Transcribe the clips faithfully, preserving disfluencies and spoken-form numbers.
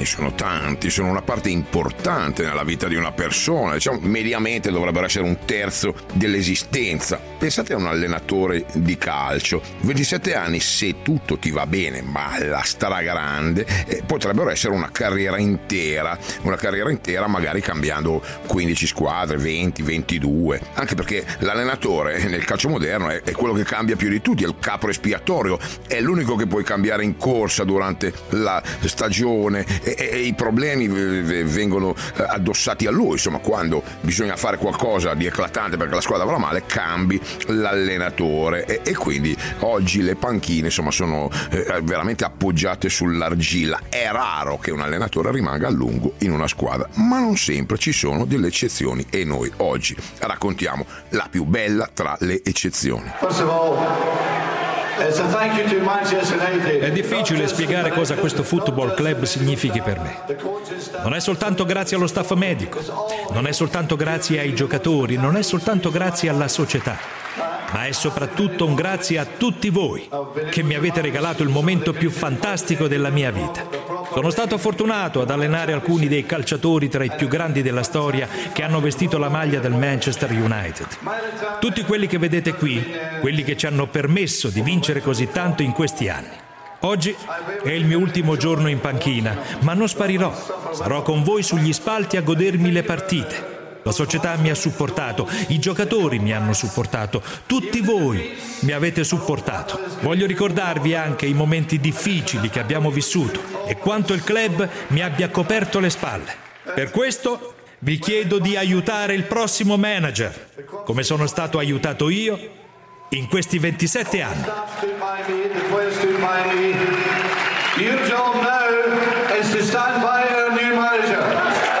pancini sono tanti, sono una parte importante nella vita di una persona, diciamo mediamente dovrebbero essere un terzo dell'esistenza. Pensate a un allenatore di calcio, ventisette anni, se tutto ti va bene, ma la stragrande, eh, potrebbero essere una carriera intera, una carriera intera magari cambiando quindici squadre, venti, ventidue, anche perché l'allenatore nel calcio moderno è, è quello che cambia più di tutti, è il capo espiatorio, è l'unico che puoi cambiare in corsa durante la stagione e, e, e i problemi vengono addossati a lui. Insomma, quando bisogna fare qualcosa di eclatante perché la squadra va male, cambi l'allenatore e, e quindi oggi le panchine insomma sono eh, veramente appoggiate sull'argilla. È raro che un allenatore rimanga a lungo in una squadra, ma non sempre, ci sono delle eccezioni e noi oggi raccontiamo la più bella tra le eccezioni. È difficile spiegare cosa questo football club significhi per me. Non è soltanto grazie allo staff medico, non è soltanto grazie ai giocatori, non è soltanto grazie alla società, ma è soprattutto un grazie a tutti voi che mi avete regalato il momento più fantastico della mia vita. Sono stato fortunato ad allenare alcuni dei calciatori tra i più grandi della storia che hanno vestito la maglia del Manchester United. Tutti quelli che vedete qui, quelli che ci hanno permesso di vincere così tanto in questi anni. Oggi è il mio ultimo giorno in panchina, ma non sparirò. Sarò con voi sugli spalti a godermi le partite. La società mi ha supportato, i giocatori mi hanno supportato, tutti voi mi avete supportato. Voglio ricordarvi anche i momenti difficili che abbiamo vissuto e quanto il club mi abbia coperto le spalle. Per questo vi chiedo di aiutare il prossimo manager, come sono stato aiutato io in questi ventisette anni. Your job now is to stand by our new manager.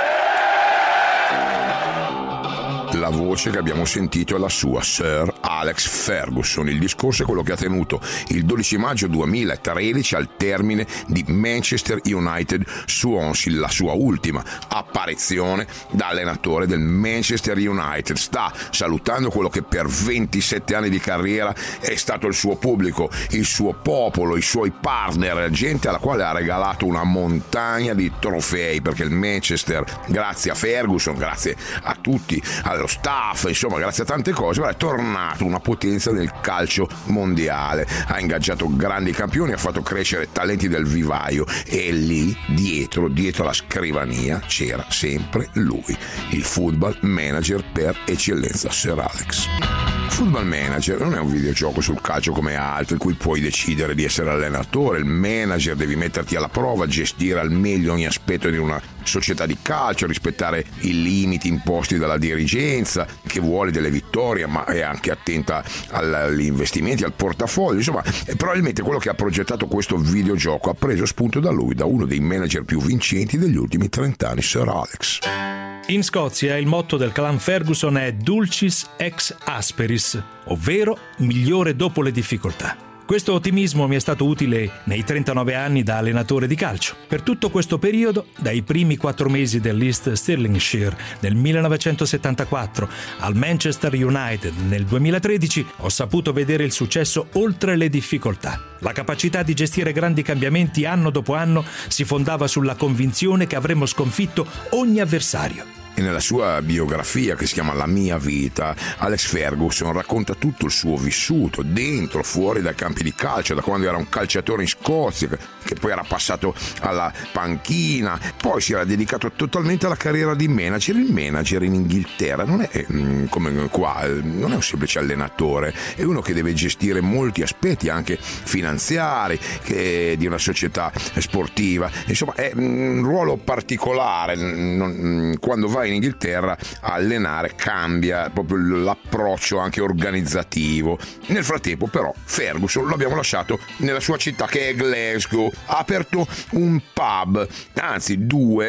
La voce che abbiamo sentito è la sua, Sir Alex Ferguson. Il discorso è quello che ha tenuto il dodici maggio duemilatredici al termine di Manchester United Swansea, la sua ultima apparizione da allenatore del Manchester United. Sta salutando quello che per ventisette anni di carriera è stato il suo pubblico, il suo popolo, i suoi partner, gente alla quale ha regalato una montagna di trofei, perché il Manchester, grazie a Ferguson, grazie a tutti, allo staff, insomma grazie a tante cose, è tornato una potenza nel calcio mondiale, ha ingaggiato grandi campioni, ha fatto crescere talenti del vivaio e lì dietro, dietro la scrivania c'era sempre lui, il football manager per eccellenza, Sir Alex. Football Manager non è un videogioco sul calcio come altri in cui puoi decidere di essere allenatore, il manager, devi metterti alla prova, gestire al meglio ogni aspetto di una società di calcio, rispettare i limiti imposti dalla dirigenza che vuole delle vittorie ma è anche attenta agli investimenti, al portafoglio, insomma è probabilmente quello che ha progettato questo videogioco, ha preso spunto da lui, da uno dei manager più vincenti degli ultimi trent'anni, Sir Alex. In Scozia il motto del clan Ferguson è Dulcis ex asperis, ovvero migliore dopo le difficoltà. Questo ottimismo mi è stato utile nei trentanove anni da allenatore di calcio. Per tutto questo periodo, dai primi quattro mesi dell'East Stirlingshire nel millenovecentosettantaquattro al Manchester United nel duemilatredici, ho saputo vedere il successo oltre le difficoltà. La capacità di gestire grandi cambiamenti anno dopo anno si fondava sulla convinzione che avremmo sconfitto ogni avversario. E nella sua biografia, che si chiama La mia vita, Alex Ferguson racconta tutto il suo vissuto dentro, fuori dai campi di calcio, da quando era un calciatore in Scozia, che poi era passato alla panchina, poi si era dedicato totalmente alla carriera di manager. Il manager in Inghilterra non è come qua, non è un semplice allenatore, è uno che deve gestire molti aspetti anche finanziari che, di una società sportiva, insomma è un ruolo particolare. Non, quando vai in Inghilterra a allenare cambia proprio l'approccio anche organizzativo. Nel frattempo però Ferguson lo abbiamo lasciato nella sua città che è Glasgow, ha aperto un pub, anzi due.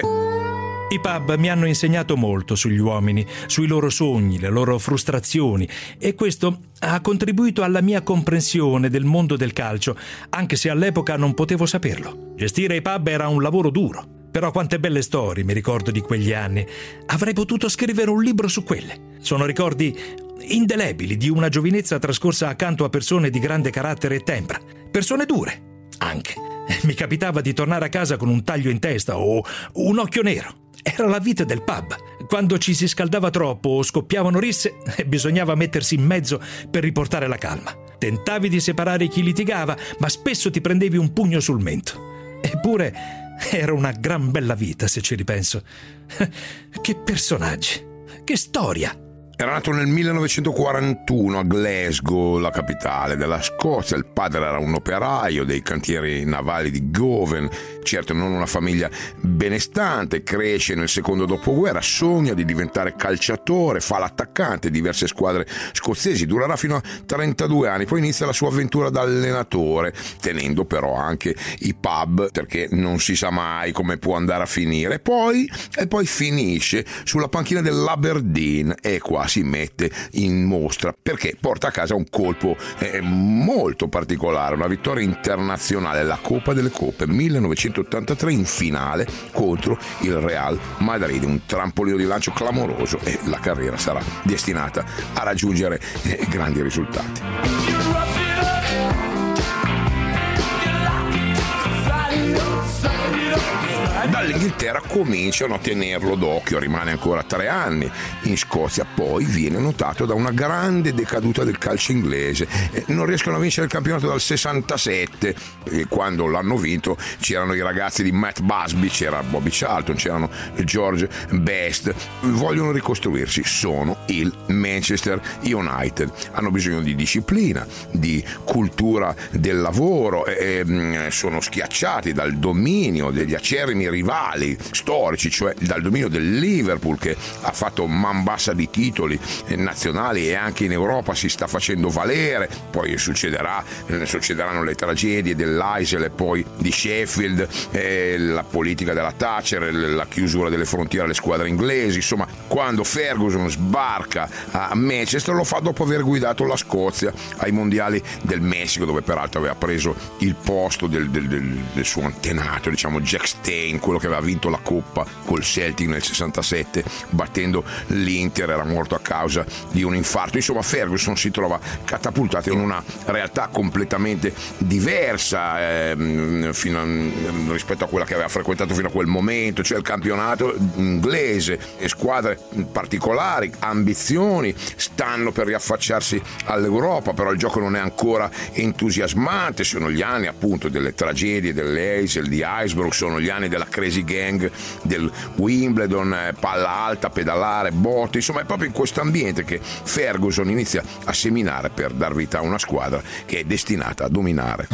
I pub mi hanno insegnato molto sugli uomini, sui loro sogni, le loro frustrazioni, e questo ha contribuito alla mia comprensione del mondo del calcio, anche se all'epoca non potevo saperlo. Gestire i pub era un lavoro duro. Però quante belle storie mi ricordo di quegli anni. Avrei potuto scrivere un libro su quelle. Sono ricordi indelebili di una giovinezza trascorsa accanto a persone di grande carattere e tempra. Persone dure, anche, Mi capitava di tornare a casa con un taglio in testa o un occhio nero. Era la vita del pub. Quando ci si scaldava troppo o scoppiavano risse, bisognava mettersi in mezzo per riportare la calma. Tentavi di separare chi litigava, ma spesso ti prendevi un pugno sul mento. Eppure era una gran bella vita, se ci ripenso. Che personaggi, che storia! Era nato nel millenovecentoquarantuno a Glasgow, la capitale della Scozia. Il padre era un operaio dei cantieri navali di Govan, certo non una famiglia benestante. Cresce nel secondo dopoguerra, sogna di diventare calciatore, fa l'attaccante, diverse squadre scozzesi, durerà fino a trentadue anni, poi inizia la sua avventura da allenatore, tenendo però anche i pub, perché non si sa mai come può andare a finire. Poi, e poi finisce sulla panchina dell'Aberdeen e qua si mette in mostra perché porta a casa un colpo eh, molto particolare, una vittoria internazionale, la Coppa delle Coppe millenovecentottantatré in finale contro il Real Madrid, un trampolino di lancio clamoroso, e la carriera sarà destinata a raggiungere eh, grandi risultati. Dall'Inghilterra cominciano a tenerlo d'occhio, rimane ancora tre anni in Scozia, poi viene notato da una grande decaduta del calcio inglese. Non riescono a vincere il campionato dal sessantasette, e quando l'hanno vinto c'erano i ragazzi di Matt Busby, c'era Bobby Charlton, c'erano George Best. Vogliono ricostruirsi, sono il Manchester United, hanno bisogno di disciplina, di cultura del lavoro, e, e sono schiacciati dal dominio degli acerrimi rivali storici, cioè dal dominio del Liverpool, che ha fatto man bassa di titoli nazionali e anche in Europa si sta facendo valere. Poi succederà, succederanno le tragedie dell'Aisel e poi di Sheffield, eh, la politica della Thatcher, la chiusura delle frontiere alle squadre inglesi. Insomma, quando Ferguson sbarca a Manchester lo fa dopo aver guidato la Scozia ai mondiali del Messico, dove peraltro aveva preso il posto del, del, del, del suo antenato, diciamo Jack Stein, quello che aveva vinto la Coppa col Celtic nel sessantasette battendo l'Inter, era morto a causa di un infarto. Insomma, Ferguson si trova catapultato in una realtà completamente diversa eh, fino a, rispetto a quella che aveva frequentato fino a quel momento, cioè il campionato inglese, squadre particolari, ambizioni, stanno per riaffacciarsi all'Europa, però il gioco non è ancora entusiasmante. Sono gli anni appunto delle tragedie, delle Hazel, di Iceberg, sono gli anni della crazy gang del Wimbledon, palla alta, pedalare, botte. Insomma, è proprio in questo ambiente che Ferguson inizia a seminare per dar vita a una squadra che è destinata a dominare.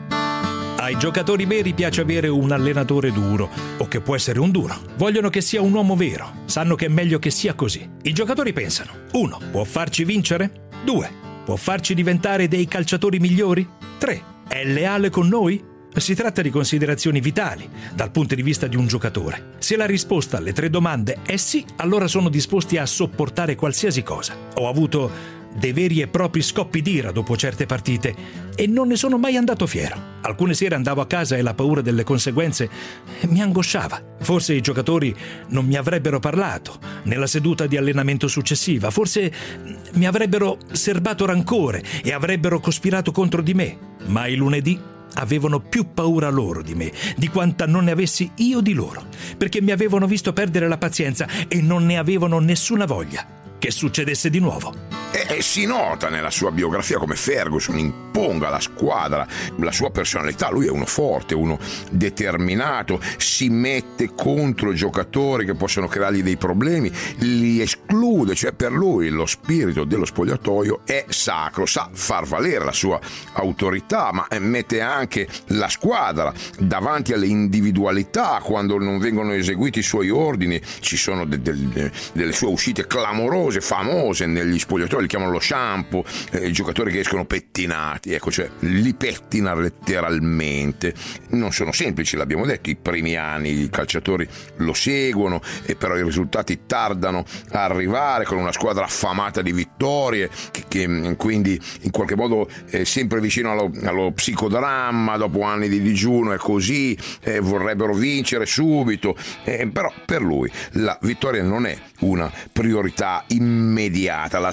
Ai giocatori veri piace avere un allenatore duro, o che può essere un duro. Vogliono che sia un uomo vero, sanno che è meglio che sia così. I giocatori pensano: uno, può farci vincere? due, può farci diventare dei calciatori migliori? tre, è leale con noi? Si tratta di considerazioni vitali dal punto di vista di un giocatore. Se la risposta alle tre domande è sì, allora sono disposti a sopportare qualsiasi cosa. Ho avuto dei veri e propri scoppi d'ira dopo certe partite e non ne sono mai andato fiero. Alcune sere andavo a casa e la paura delle conseguenze mi angosciava. Forse i giocatori non mi avrebbero parlato nella seduta di allenamento successiva, forse mi avrebbero serbato rancore e avrebbero cospirato contro di me, ma il lunedì avevano più paura loro di me di quanta non ne avessi io di loro, perché mi avevano visto perdere la pazienza e non ne avevano nessuna voglia che succedesse di nuovo. E, e si nota nella sua biografia come Ferguson imponga alla squadra la sua personalità. Lui è uno forte, uno determinato, si mette contro i giocatori che possono creargli dei problemi, li esclude, cioè per lui lo spirito dello spogliatoio è sacro, sa far valere la sua autorità, ma mette anche la squadra davanti alle individualità. Quando non vengono eseguiti i suoi ordini ci sono de- de- delle sue uscite clamorose, famose negli spogliatoi, li chiamano lo shampoo, eh, i giocatori che escono pettinati, ecco, cioè li pettina letteralmente. Non sono semplici, l'abbiamo detto, i primi anni i calciatori lo seguono e però i risultati tardano a arrivare, con una squadra affamata di vittorie che, che quindi in qualche modo è sempre vicino allo, allo psicodramma, dopo anni di digiuno è così, eh, vorrebbero vincere subito, eh, però per lui la vittoria non è una priorità immediata. La sua testa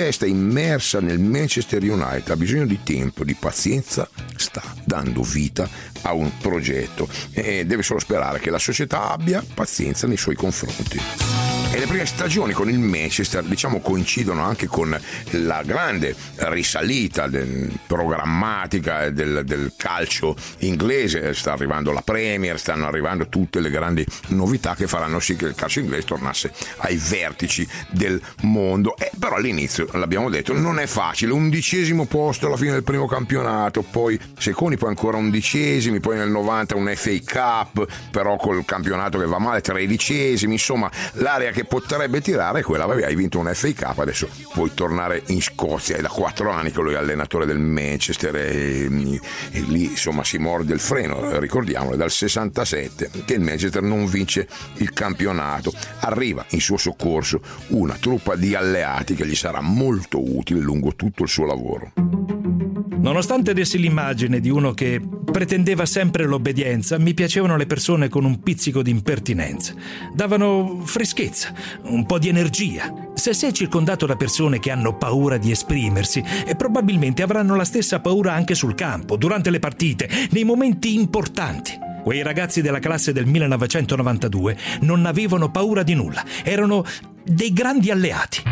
testa immersa nel Manchester United ha bisogno di tempo, di pazienza, sta dando vita a un progetto e deve solo sperare che la società abbia pazienza nei suoi confronti. E le prime stagioni con il Manchester, diciamo, coincidono anche con la grande risalita del, programmatica del, del calcio inglese. Sta arrivando la Premier, stanno arrivando tutte le grandi novità che faranno sì che il calcio inglese tornasse ai vertici del mondo. E però all'inizio, l'abbiamo detto, non è facile. Undicesimo posto alla fine del primo campionato, poi secondi, poi ancora undicesimi, poi nel novanta un F A Cup, però col campionato che va male, tredicesimi. Insomma, l'area che potrebbe tirare è quella, vabbè, hai vinto un F A Cup, adesso puoi tornare in Scozia. È da quattro anni che lui è allenatore del Manchester e, e lì insomma si morde il freno. Ricordiamolo, è dal sessantasette che il Manchester non vince il campionato. Arriva in suo soccorso una truppa di alleati che gli sarà molto utile lungo tutto il suo lavoro. Nonostante dessi l'immagine di uno che pretendeva sempre l'obbedienza, mi piacevano le persone con un pizzico di impertinenza. Davano freschezza, un po' di energia. Se sei circondato da persone che hanno paura di esprimersi, e probabilmente avranno la stessa paura anche sul campo, durante le partite, nei momenti importanti. Quei ragazzi della classe del millenovecentonovantadue non avevano paura di nulla, erano dei grandi alleati.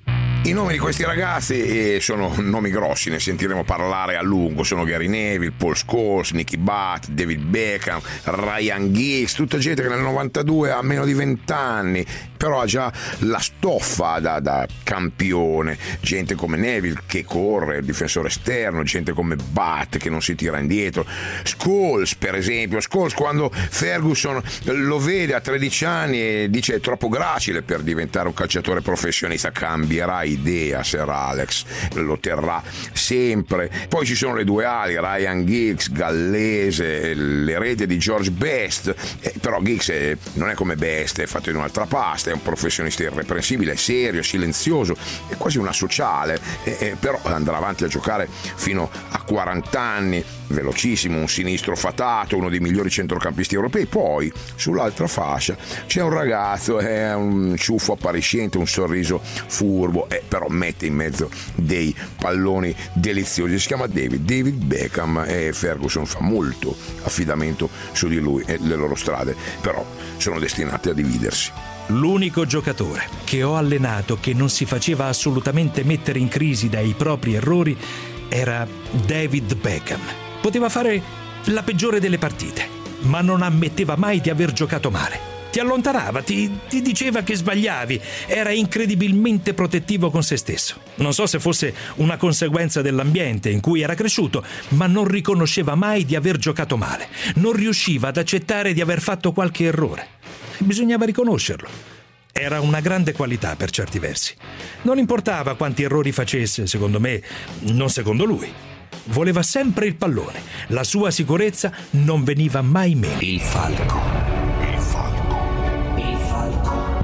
I nomi di questi ragazzi sono nomi grossi, ne sentiremo parlare a lungo. Sono Gary Neville, Paul Scholes, Nicky Butt, David Beckham, Ryan Giggs, tutta gente che nel novantadue ha meno di venti anni, però ha già la stoffa da, da campione. Gente come Neville che corre, il difensore esterno, gente come Butt che non si tira indietro. Scholes, per esempio, Scholes quando Ferguson lo vede a tredici anni e dice è troppo gracile per diventare un calciatore professionista, cambierà idea Sir Alex, lo terrà sempre. Poi ci sono le due ali, Ryan Giggs, gallese, l'erede di George Best, eh, però Giggs è, non è come Best, è fatto in un'altra pasta, è un professionista irreprensibile, serio, silenzioso, è quasi una sociale, eh, eh, però andrà avanti a giocare fino a quaranta anni, velocissimo, un sinistro fatato, uno dei migliori centrocampisti europei. Poi sull'altra fascia c'è un ragazzo, è un ciuffo appariscente, un sorriso furbo, eh, però mette in mezzo dei palloni deliziosi. Si chiama David David Beckham e Ferguson fa molto affidamento su di lui e le loro strade però sono destinate a dividersi. L'unico giocatore che ho allenato che non si faceva assolutamente mettere in crisi dai propri errori era David Beckham. Poteva fare la peggiore delle partite, ma non ammetteva mai di aver giocato male. Ti allontanava, ti, ti diceva che sbagliavi, era incredibilmente protettivo con se stesso. Non so se fosse una conseguenza dell'ambiente in cui era cresciuto, ma non riconosceva mai di aver giocato male. Non riusciva ad accettare di aver fatto qualche errore. Bisognava riconoscerlo. Era una grande qualità per certi versi. Non importava quanti errori facesse, secondo me, non secondo lui. Voleva sempre il pallone. La sua sicurezza non veniva mai meno. Il falco. Il falco. Il falco.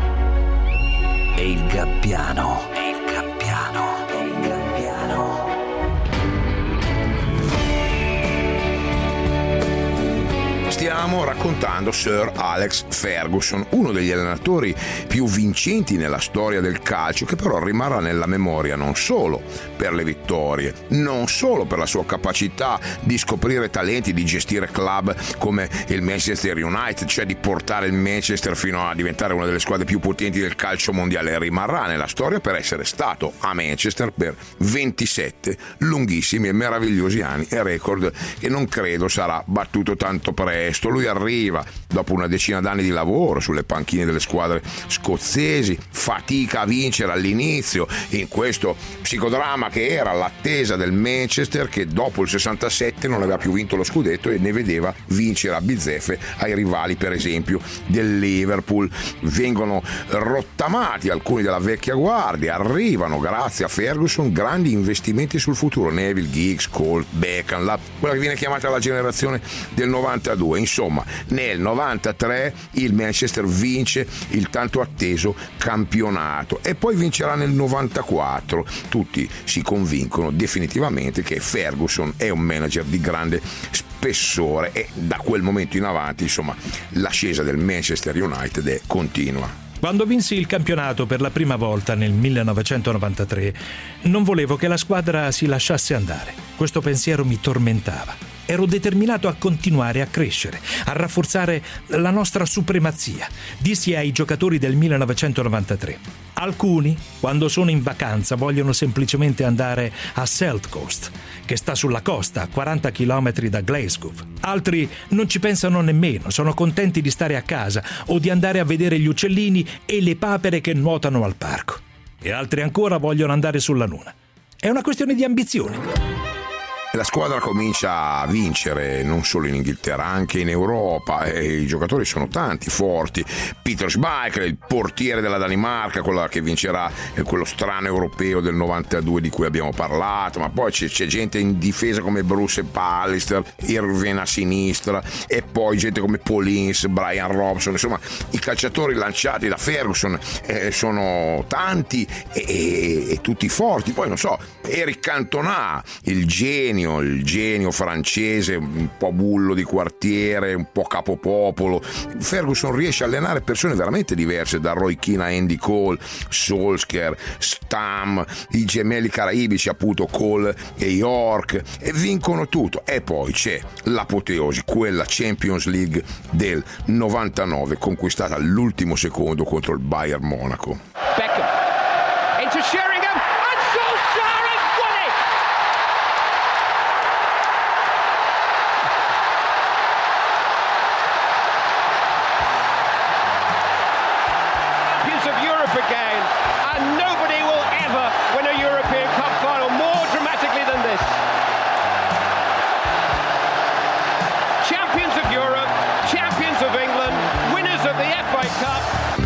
E il gabbiano. E il gabbiano. E il gabbiano. Stiamo raccontando Sir Alex Ferguson, uno degli allenatori più vincenti nella storia del calcio, che però rimarrà nella memoria non solo per le vittorie, non solo per la sua capacità di scoprire talenti, di gestire club come il Manchester United, cioè di portare il Manchester fino a diventare una delle squadre più potenti del calcio mondiale. Rimarrà nella storia per essere stato a Manchester per ventisette lunghissimi e meravigliosi anni, e record che non credo sarà battuto tanto presto. Lui arriva dopo una decina d'anni di lavoro sulle panchine delle squadre scozzesi, fatica a vincere all'inizio in questo psicodramma che era l'attesa del Manchester, che dopo il sessantasette non aveva più vinto lo scudetto e ne vedeva vincere a bizzeffe ai rivali, per esempio del Liverpool. Vengono rottamati alcuni della vecchia guardia, arrivano grazie a Ferguson grandi investimenti sul futuro, Neville, Giggs, Colt, Beckham, la, quella che viene chiamata la generazione del novantadue. Insomma, nel novantatré il Manchester vince il tanto atteso campionato e poi vincerà nel novantaquattro. Tutti si convincono definitivamente che Ferguson è un manager di grande spessore e da quel momento in avanti, insomma, l'ascesa del Manchester United è continua. Quando vinsi il campionato per la prima volta nel millenovecentonovantatré, non volevo che la squadra si lasciasse andare. Questo pensiero mi tormentava. Ero determinato a continuare a crescere, a rafforzare la nostra supremazia. Dissi ai giocatori del millenovecentonovantatré: alcuni, quando sono in vacanza, vogliono semplicemente andare a South Coast, che sta sulla costa a quaranta chilometri da Glasgow. Altri non ci pensano nemmeno, sono contenti di stare a casa o di andare a vedere gli uccellini e le papere che nuotano al parco. E altri ancora vogliono andare sulla Luna. È una questione di ambizione. La squadra comincia a vincere non solo in Inghilterra, anche in Europa, e i giocatori sono tanti, forti. Peter Schmeichel, il portiere della Danimarca, quello che vincerà quello strano europeo del novantadue di cui abbiamo parlato, ma poi c'è, c'è gente in difesa come Bruce Pallister, Irvine a sinistra, e poi gente come Paul Ince, Brian Robson. Insomma, i calciatori lanciati da Ferguson eh, sono tanti e, e, e tutti forti. Poi non so, Eric Cantona, il genio il genio francese, un po' bullo di quartiere, un po' capopopolo. Ferguson riesce a allenare persone veramente diverse, da Roy Keane a Andy Cole, Solskjaer, Stam, i gemelli caraibici appunto Cole e York, e vincono tutto. E poi c'è l'apoteosi, quella Champions League del novantanove, conquistata all'ultimo secondo contro il Bayern Monaco. Beckham into Sheringham and Solskjaer has won it. Champions of Europe again, and nobody will ever win a European Cup final more dramatically than this. Champions of Europe, champions of England, winners of the F A Cup.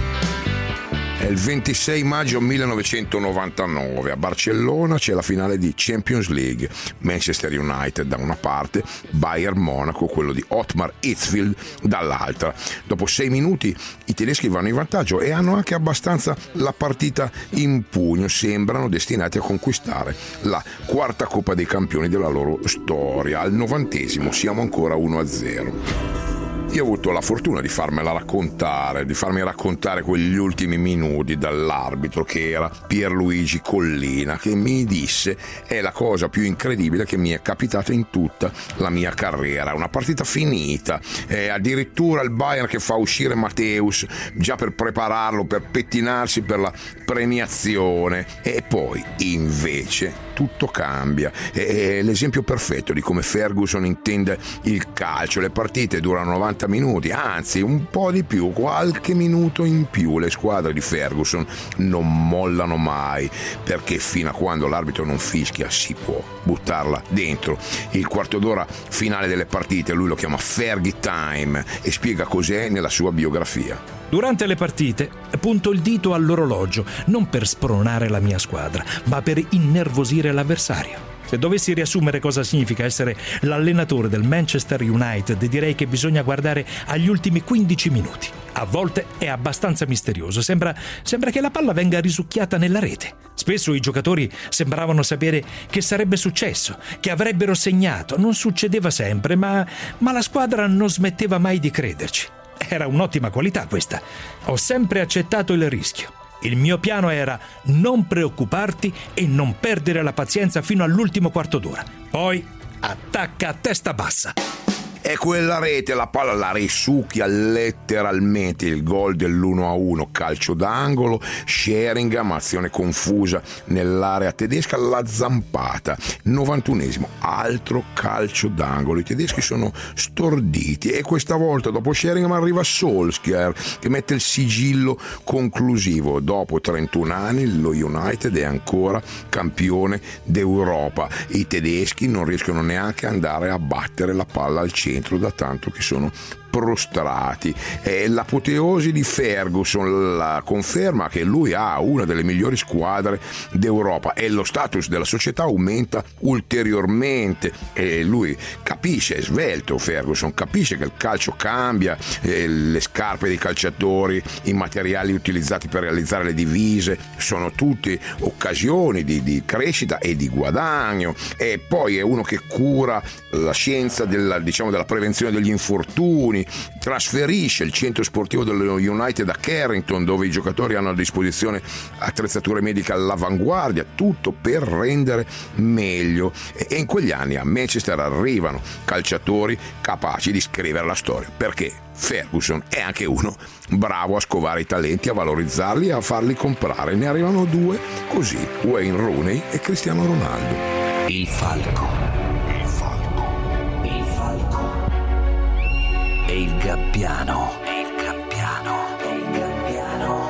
È il ventisei maggio millenovecentonovantanove, a Barcellona c'è la finale di Champions League, Manchester United da una parte, Bayern Monaco, quello di Ottmar Hitzfeld, dall'altra. Dopo sei minuti i tedeschi vanno in vantaggio e hanno anche abbastanza la partita in pugno, sembrano destinati a conquistare la quarta Coppa dei Campioni della loro storia. Al novantesimo siamo ancora uno a zero. Io ho avuto la fortuna di farmela raccontare, di farmi raccontare quegli ultimi minuti dall'arbitro, che era Pierluigi Collina, che mi disse: è la cosa più incredibile che mi è capitata in tutta la mia carriera. Una partita finita, eh, addirittura il Bayern che fa uscire Matthäus già per prepararlo, per pettinarsi per la premiazione, e poi invece tutto cambia. È l'esempio perfetto di come Ferguson intende il calcio. Le partite durano novanta minuti, anzi un po' di più, qualche minuto in più. Le squadre di Ferguson non mollano mai, perché fino a quando l'arbitro non fischia si può buttarla dentro. Il quarto d'ora finale delle partite lui lo chiama Fergie Time e spiega cos'è nella sua biografia. Durante le partite punto il dito all'orologio, non per spronare la mia squadra, ma per innervosire l'avversario. Se dovessi riassumere cosa significa essere l'allenatore del Manchester United, direi che bisogna guardare agli ultimi quindici minuti. A volte è abbastanza misterioso, sembra, sembra che la palla venga risucchiata nella rete. Spesso i giocatori sembravano sapere che sarebbe successo, che avrebbero segnato. Non succedeva sempre, ma, ma la squadra non smetteva mai di crederci. Era un'ottima qualità questa. Ho sempre accettato il rischio. Il mio piano era non preoccuparti e non perdere la pazienza fino all'ultimo quarto d'ora. Poi attacca a testa bassa. E quella rete, la palla la risucchia letteralmente. Il gol dell'uno a uno, calcio d'angolo, Sheringham, azione confusa nell'area tedesca, la zampata. novantunesimo, altro calcio d'angolo. I tedeschi sono storditi e questa volta dopo Sheringham arriva Solskjaer che mette il sigillo conclusivo. Dopo trentuno anni lo United è ancora campione d'Europa. I tedeschi non riescono neanche ad andare a battere la palla al centro, da tanto che sono prostrati. È l'apoteosi di Ferguson, la conferma che lui ha una delle migliori squadre d'Europa e lo status della società aumenta ulteriormente, e lui capisce, è svelto Ferguson, capisce che il calcio cambia, eh, le scarpe dei calciatori, i materiali utilizzati per realizzare le divise sono tutte occasioni di, di crescita e di guadagno, e poi è uno che cura la scienza della, diciamo, della prevenzione degli infortuni, trasferisce il centro sportivo dello United a Carrington, dove i giocatori hanno a disposizione attrezzature mediche all'avanguardia, tutto per rendere meglio. E in quegli anni a Manchester arrivano calciatori capaci di scrivere la storia, perché Ferguson è anche uno bravo a scovare i talenti, a valorizzarli e a farli comprare. Ne arrivano due così, Wayne Rooney e Cristiano Ronaldo. Il falco, il falco, il falco e il gabbiano, e il gabbiano, e il gabbiano.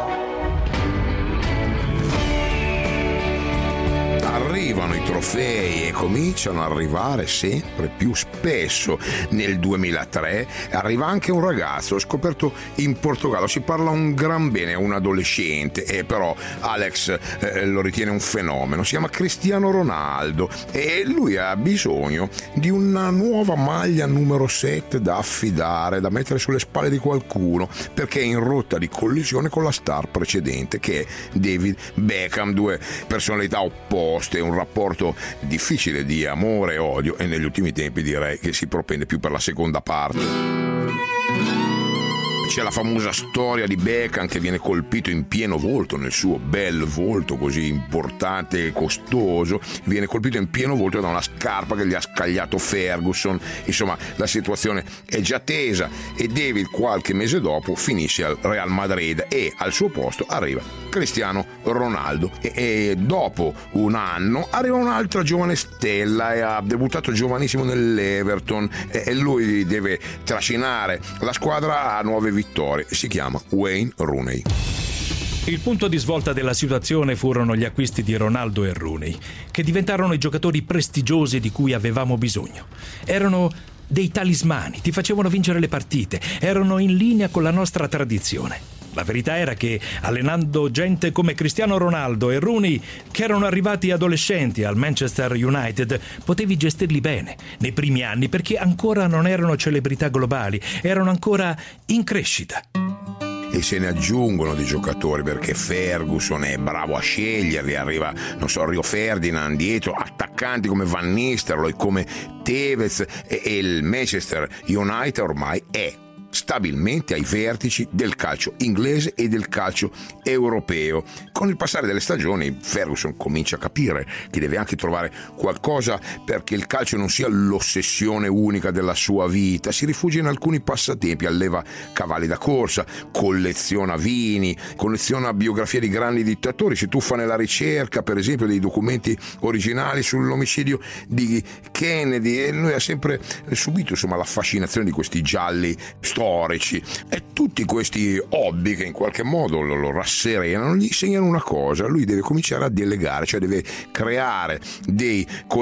Arrivano i trofei e cominciano ad arrivare sempre più spesso. Nel duemilatré arriva anche un ragazzo scoperto in Portogallo, si parla un gran bene, è un adolescente, e però Alex eh, lo ritiene un fenomeno, si chiama Cristiano Ronaldo e lui ha bisogno di una nuova maglia numero sette da affidare, da mettere sulle spalle di qualcuno, perché è in rotta di collisione con la star precedente, che è David Beckham. Due personalità opposte, un rapporto difficile di amore e odio, e negli ultimi tempi direi che si propende più per la seconda parte. C'è la famosa storia di Beckham che viene colpito in pieno volto, nel suo bel volto così importante e costoso, viene colpito in pieno volto da una scarpa che gli ha scagliato Ferguson. Insomma, la situazione è già tesa e David qualche mese dopo finisce al Real Madrid e al suo posto arriva Cristiano Ronaldo e, e dopo un anno arriva un'altra giovane stella e ha debuttato giovanissimo nell'Everton e, e lui deve trascinare la squadra a nuove vittorie. Si chiama Wayne Rooney. Il punto di svolta della situazione furono gli acquisti di Ronaldo e Rooney, che diventarono i giocatori prestigiosi di cui avevamo bisogno. Erano dei talismani, ti facevano vincere le partite, erano in linea con la nostra tradizione. La verità era che, allenando gente come Cristiano Ronaldo e Rooney, che erano arrivati adolescenti al Manchester United, potevi gestirli bene nei primi anni, perché ancora non erano celebrità globali, erano ancora in crescita. E se ne aggiungono di giocatori, perché Ferguson è bravo a sceglierli, arriva, non so, Rio Ferdinand dietro, attaccanti come Van Nistelrooy, come Tevez, e, e il Manchester United ormai è stabilmente ai vertici del calcio inglese e del calcio europeo. Con il passare delle stagioni Ferguson comincia a capire che deve anche trovare qualcosa perché il calcio non sia l'ossessione unica della sua vita. Si rifugia in alcuni passatempi, alleva cavalli da corsa, colleziona vini, colleziona biografie di grandi dittatori, si tuffa nella ricerca per esempio dei documenti originali sull'omicidio di Kennedy, e lui ha sempre subito insomma la fascinazione di questi gialli storici. E tutti questi hobby che in qualche modo lo, lo rasserenano gli insegnano una cosa: lui deve cominciare a delegare, cioè deve creare dei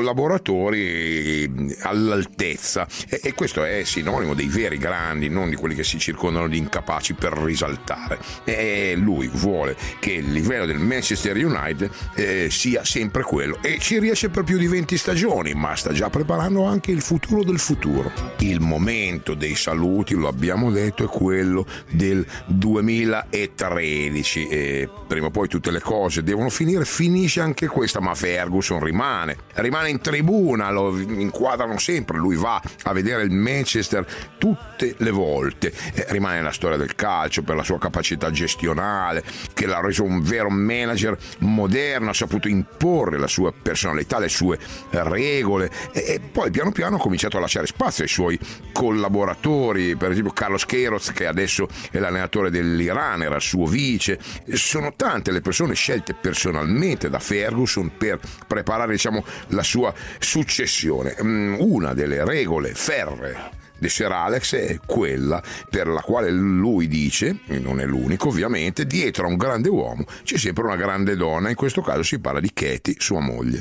collaboratori all'altezza, e, e questo è sinonimo dei veri grandi, non di quelli che si circondano di incapaci per risaltare. E lui vuole che il livello del Manchester United eh, sia sempre quello, e ci riesce per più di venti stagioni, ma sta già preparando anche il futuro del futuro. Il momento dei saluti, lo abbiamo detto, è quello del duemilatredici, e prima o poi tutte le cose devono finire. Finisce anche questa, ma Ferguson rimane rimane in tribuna, lo inquadrano sempre, lui va a vedere il Manchester tutte le volte, e rimane nella storia del calcio per la sua capacità gestionale che l'ha reso un vero manager moderno, ha saputo imporre la sua personalità, le sue regole, e, e poi piano piano ha cominciato a lasciare spazio ai suoi collaboratori, per esempio Carlos Queiroz, che adesso è l'allenatore dell'Iran, era il suo vice. Sono tante le persone scelte personalmente da Ferguson per preparare, diciamo, la sua successione. Una delle regole ferree di Sir Alex è quella per la quale lui dice, e non è l'unico ovviamente, dietro a un grande uomo c'è sempre una grande donna. In questo caso si parla di Katie, sua moglie.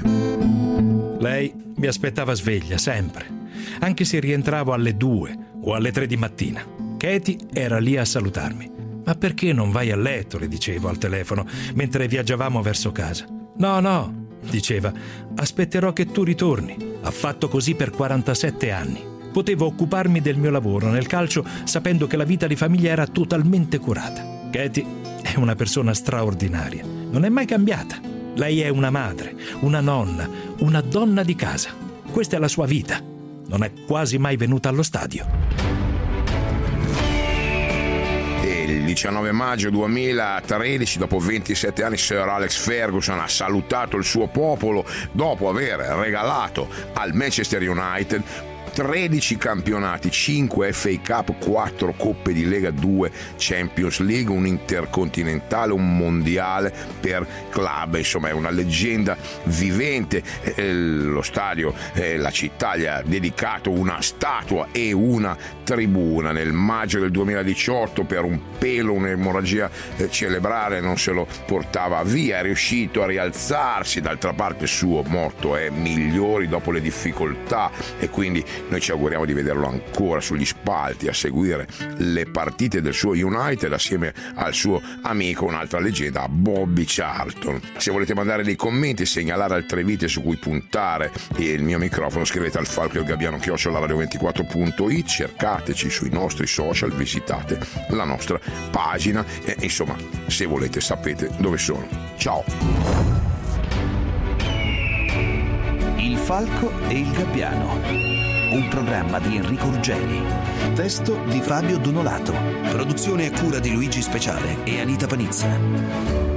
Lei mi aspettava sveglia sempre, anche se rientravo alle due o alle tre di mattina. Katie era lì a salutarmi. Ma perché non vai a letto? Le dicevo al telefono mentre viaggiavamo verso casa. No, no, diceva, aspetterò che tu ritorni. Ha fatto così per quarantasette anni. Potevo occuparmi del mio lavoro nel calcio sapendo che la vita di famiglia era totalmente curata. Katie è una persona straordinaria. Non è mai cambiata. Lei è una madre, una nonna, una donna di casa. Questa è la sua vita. Non è quasi mai venuta allo stadio. il diciannove maggio duemilatredici, dopo ventisette anni, Sir Alex Ferguson ha salutato il suo popolo dopo aver regalato al Manchester United tredici campionati, cinque F A Cup, quattro Coppe di Lega, due Champions League, un intercontinentale, un mondiale per club. Insomma, è una leggenda vivente. Eh, lo stadio, eh, la città gli ha dedicato una statua e una tribuna. Nel maggio del duemiladiciotto, per un pelo, un'emorragia eh, cerebrale, non se lo portava via, è riuscito a rialzarsi. D'altra parte il suo motto è migliori dopo le difficoltà, e quindi noi ci auguriamo di vederlo ancora sugli spalti a seguire le partite del suo United assieme al suo amico, un'altra leggenda, Bobby Charlton. Se volete mandare dei commenti, segnalare altre vite su cui puntare e il mio microfono, scrivete al Falco e il Gabbiano chiocciola radio ventiquattro punto it, cercateci sui nostri social, visitate la nostra pagina e insomma, se volete sapete dove sono. Ciao! Il Falco e il Gabbiano, un programma di Enrico Ruggeri. Testo di Fabio Donolato. Produzione a cura di Luigi Speciale e Anita Panizza.